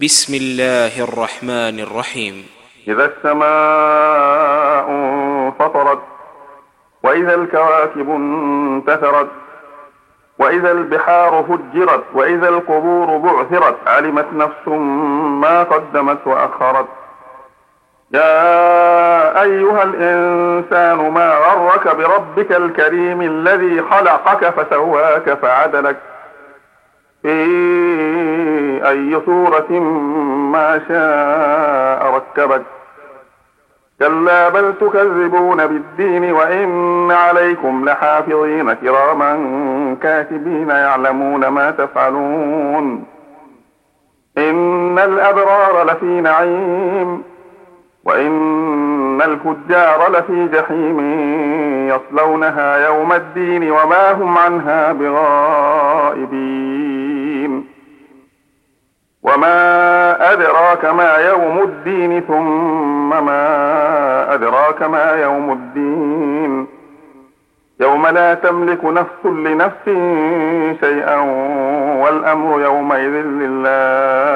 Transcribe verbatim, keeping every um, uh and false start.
بسم الله الرحمن الرحيم. إذا السماء انفطرت وإذا الكواكب انتثرت وإذا البحار فجرت وإذا القبور بعثرت علمت نفس ما قدمت وأخرت. يا أيها الإنسان ما غرك بربك الكريم الذي خلقك فسواك فعدلك في أي صورة ما شاء ركبك. كلا بل تكذبون بالدين وإن عليكم لحافظين كراما كاتبين يعلمون ما تفعلون. إن الأبرار لفي نعيم وإن الفجار لفي جحيم يصلونها يوم الدين وما هم عنها بغائبين. وما أدراك ما يوم الدين ثم ما أدراك ما يوم الدين يوم لا تملك نفس لنفس شيئا والأمر يومئذ لله